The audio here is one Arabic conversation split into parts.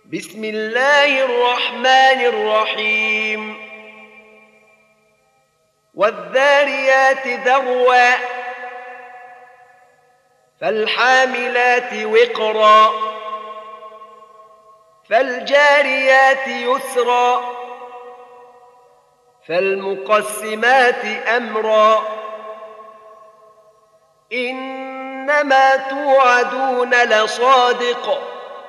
بسم الله الرحمن الرحيم والذاريات ذروا فالحاملات وقرا فالجاريات يسرا فالمقسمات أمرا إنما توعدون لصادق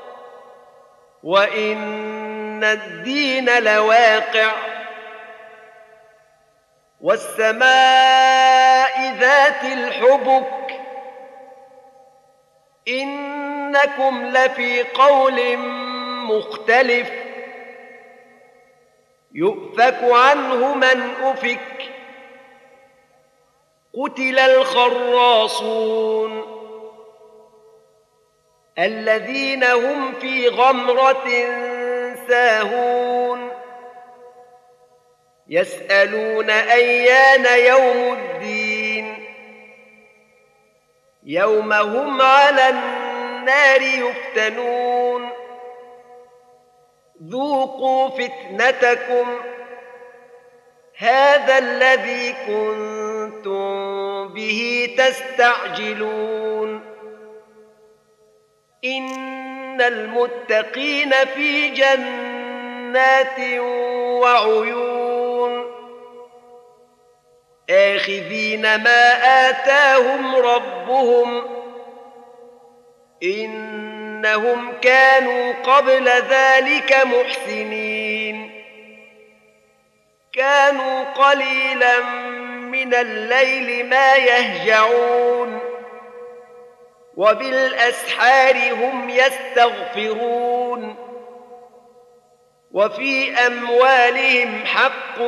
وإن الدين لواقع والسماء ذات الحبك إنكم لفي قول مختلف يؤفك عنه من أفك قتل الخراصون الذين هم في غمرة ساهون يسألون أيان يوم الدين يوم هم على النار يفتنون ذوقوا فتنتكم هذا الذي كنتم به تستعجلون إن المتقين في جنات وعيون آخذين ما آتاهم ربهم إنهم كانوا قبل ذلك محسنين كانوا قليلا من الليل ما يهجعون وبالأسحار هم يستغفرون وفي أموالهم حق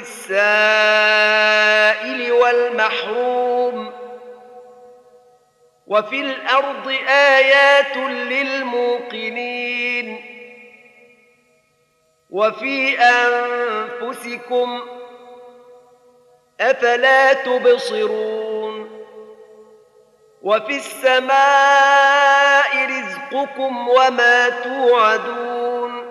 للسائل والمحروم وفي الأرض آيات للموقنين وفي أنفسكم أفلا تبصرون وفي السماء رزقكم وما توعدون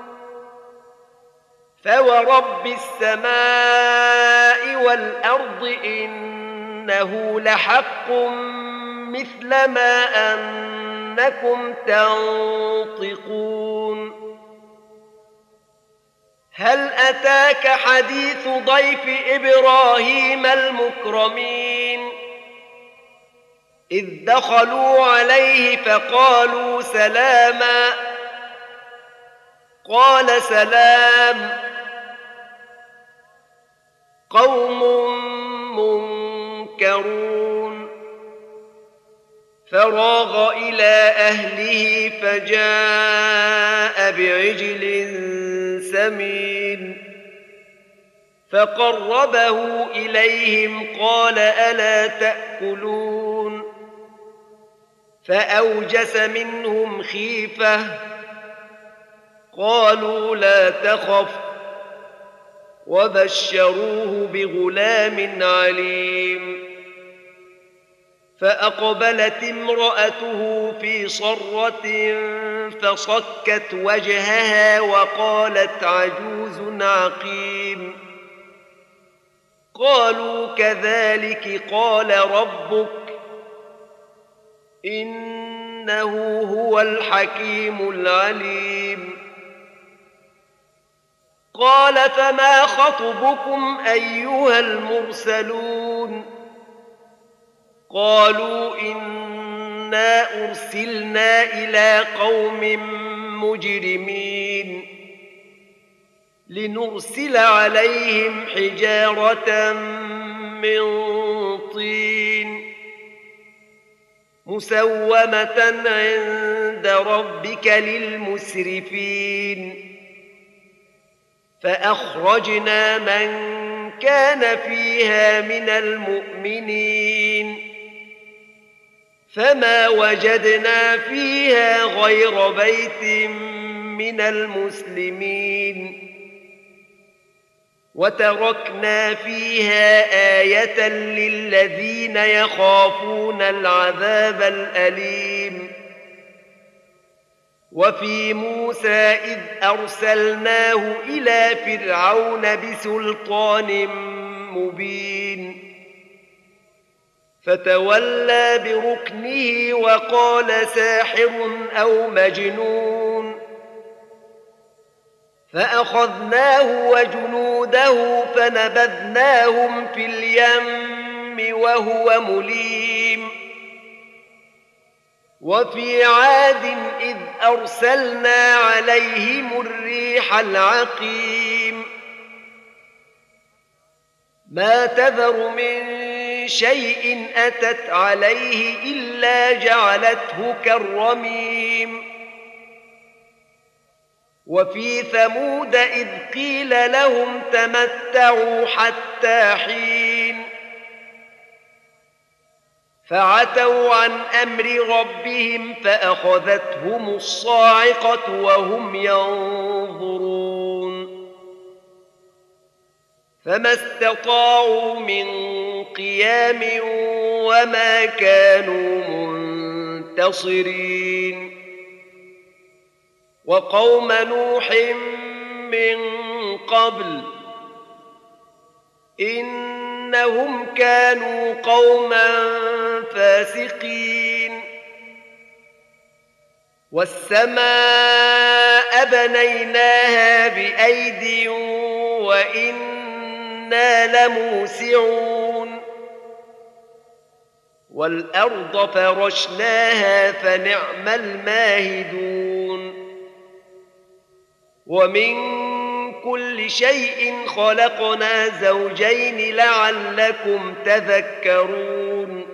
فورب السماء والأرض إنه لحق مثل ما أنكم تنطقون هل أتاك حديث ضيف إبراهيم المكرمين إذ دخلوا عليه فقالوا سلاما قال سلام قوم منكرون فراغ إلى أهله فجاء بعجل سمين فقربه إليهم قال ألا تأكلون فأوجس منهم خيفة قالوا لا تخف وبشروه بغلام عليم فأقبلت امرأته في صرة فصكت وجهها وقالت عجوز عقيم قالوا كذلك قال ربك إنه هو الحكيم العليم قال فما خطبكم أيها المرسلون قالوا إنا أرسلنا إلى قوم مجرمين لنرسل عليهم حجارة من طين مسومة عند ربك للمسرفين فأخرجنا من كان فيها من المؤمنين فما وجدنا فيها غير بيت من المسلمين وتركنا فيها آية للذين يخافون العذاب الأليم وفي موسى إذ أرسلناه إلى فرعون بسلطان مبين فتولى بركنه وقال ساحر أو مجنون فأخذناه وجنوده فنبذناهم في اليم وهو مليم وفي عاد إذ أرسلنا عليهم الريح العقيم ما تذر من شيء أتت عليه إلا جعلته كالرميم وفي ثمود إذ قيل لهم تمتعوا حتى حين فعتوا عن أمر ربهم فأخذتهم الصاعقة وهم ينظرون فما استطاعوا من قيام وما كانوا منتصرين وقوم نوح من قبل إنهم كانوا قوما فاسقين والسماء بنيناها بأيد وإنا لموسعون والأرض فرشناها فنعم الماهدون ومن كل شيء خلقنا زوجين لعلكم تذكرون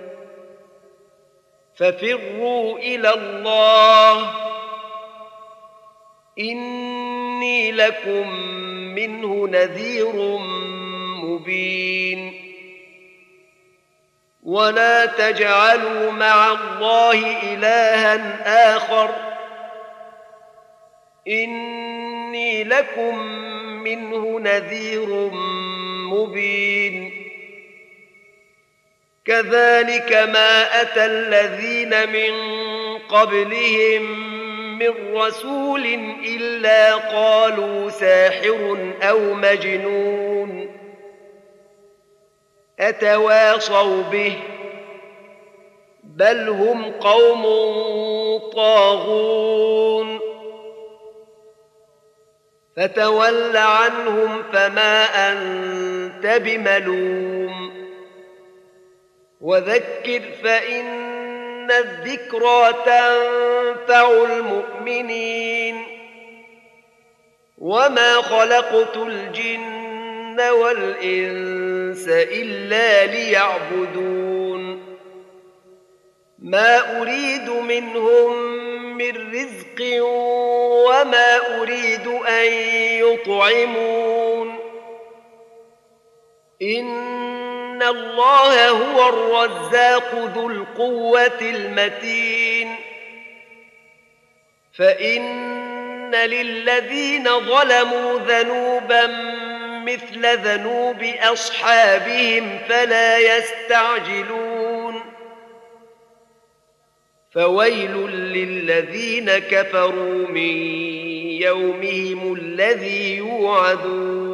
ففروا إلى الله إني لكم منه نذير مبين ولا تجعلوا مع الله إلها آخر إني لكم منه نذير مبين كذلك ما أتى الذين من قبلهم من رسول إلا قالوا ساحر أو مجنون أتواصوا به بل هم قوم طاغون فتول عنهم فما أنت بملوم وذكر فإن الذكرى تنفع المؤمنين وما خلقت الجن والإنس إلا ليعبدون ما أريد منهم من رزق وما أريد أن يطعمون إن الله هو الرزاق ذو القوة المتين فإن للذين ظلموا ذنوبا مثل ذنوب أصحابهم فلا يستعجلون فويل للذين كفروا من يومهم الذي يوعدون